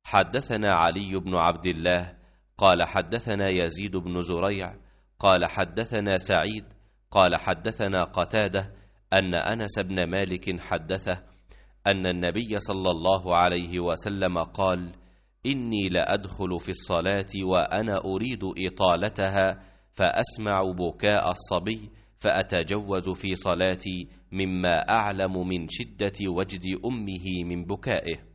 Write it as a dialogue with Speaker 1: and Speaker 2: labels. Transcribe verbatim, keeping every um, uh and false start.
Speaker 1: حدثنا علي بن عبد الله قال حدثنا يزيد بن زريع قال حدثنا سعيد قال حدثنا قتادة أن أنس بن مالك حدثه أن النبي صلى الله عليه وسلم قال: إني لأدخل في الصلاة وأنا أريد إطالتها فأسمع بكاء الصبي فأتجوز في صلاتي مما أعلم من شدة وجد أمه من بكائه.